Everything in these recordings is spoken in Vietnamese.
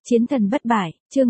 Chiến thần bất bại, chương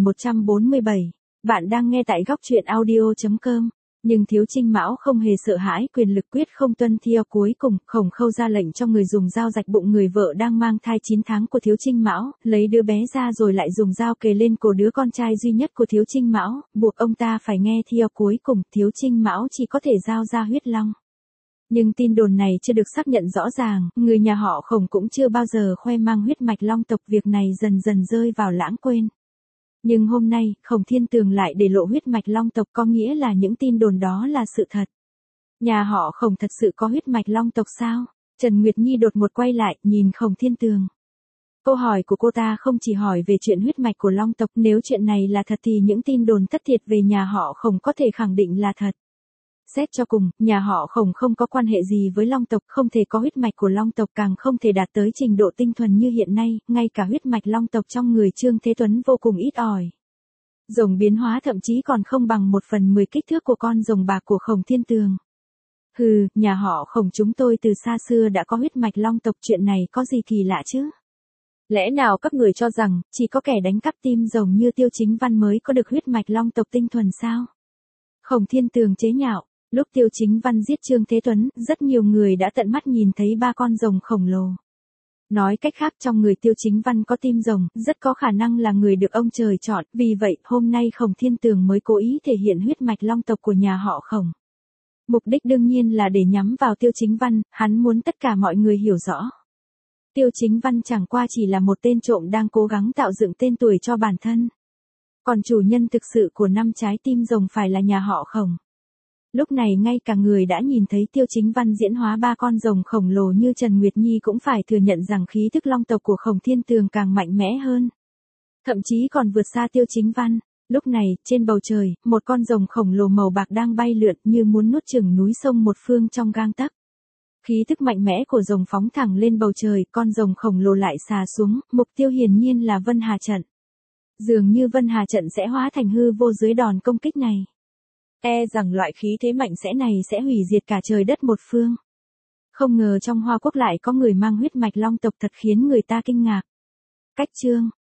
3147. Bạn đang nghe tại góc truyện audio.com. Nhưng Thiếu Trinh Mão không hề sợ hãi quyền lực quyết không tuân theo, cuối cùng Khổng Khâu ra lệnh cho người dùng dao rạch bụng người vợ đang mang thai 9 tháng của Thiếu Trinh Mão, lấy đứa bé ra rồi lại dùng dao kề lên cổ đứa con trai duy nhất của Thiếu Trinh Mão, buộc ông ta phải nghe theo, cuối cùng Thiếu Trinh Mão chỉ có thể giao ra huyết long. Nhưng tin đồn này chưa được xác nhận rõ ràng, người nhà họ Khổng cũng chưa bao giờ khoe mang huyết mạch long tộc, việc này dần dần rơi vào lãng quên. Nhưng hôm nay, Khổng Thiên Tường lại để lộ huyết mạch long tộc, có nghĩa là những tin đồn đó là sự thật. Nhà họ Khổng thật sự có huyết mạch long tộc sao? Trần Nguyệt Nhi đột ngột quay lại, nhìn Khổng Thiên Tường. Câu hỏi của cô ta không chỉ hỏi về chuyện huyết mạch của long tộc, nếu chuyện này là thật thì những tin đồn thất thiệt về nhà họ Khổng có thể khẳng định là thật. Xét cho cùng, nhà họ Khổng không có quan hệ gì với long tộc, không thể có huyết mạch của long tộc, càng không thể đạt tới trình độ tinh thuần như hiện nay, ngay cả huyết mạch long tộc trong người Trương Thế Tuấn vô cùng ít ỏi. Rồng biến hóa thậm chí còn không bằng 1/10 kích thước của con rồng bạc của Khổng Thiên Tường. Hừ, nhà họ Khổng chúng tôi từ xa xưa đã có huyết mạch long tộc, chuyện này có gì kỳ lạ chứ? Lẽ nào các người cho rằng, chỉ có kẻ đánh cắp tim rồng như Tiêu Chính Văn mới có được huyết mạch long tộc tinh thuần sao? Khổng Thiên Tường chế nhạo. Lúc Tiêu Chính Văn giết Trương Thế Tuấn, rất nhiều người đã tận mắt nhìn thấy 3 con rồng khổng lồ. Nói cách khác, trong người Tiêu Chính Văn có tim rồng, rất có khả năng là người được ông trời chọn, vì vậy, hôm nay Khổng Thiên Tường mới cố ý thể hiện huyết mạch long tộc của nhà họ Khổng. Mục đích đương nhiên là để nhắm vào Tiêu Chính Văn, hắn muốn tất cả mọi người hiểu rõ. Tiêu Chính Văn chẳng qua chỉ là một tên trộm đang cố gắng tạo dựng tên tuổi cho bản thân. Còn chủ nhân thực sự của 5 trái tim rồng phải là nhà họ Khổng. Lúc này ngay cả người đã nhìn thấy Tiêu Chính Văn diễn hóa 3 con rồng khổng lồ như Trần Nguyệt Nhi cũng phải thừa nhận rằng khí thức long tộc của Khổng Thiên Tường càng mạnh mẽ hơn. Thậm chí còn vượt xa Tiêu Chính Văn. Lúc này, trên bầu trời, một con rồng khổng lồ màu bạc đang bay lượn như muốn nuốt chửng núi sông một phương trong gang tấc. Khí thức mạnh mẽ của rồng phóng thẳng lên bầu trời, con rồng khổng lồ lại xà xuống, mục tiêu hiển nhiên là Vân Hà Trận. Dường như Vân Hà Trận sẽ hóa thành hư vô dưới đòn công kích này. E rằng loại khí thế mạnh này sẽ hủy diệt cả trời đất một phương. Không ngờ trong Hoa Quốc lại có người mang huyết mạch long tộc, thật khiến người ta kinh ngạc. Cách chương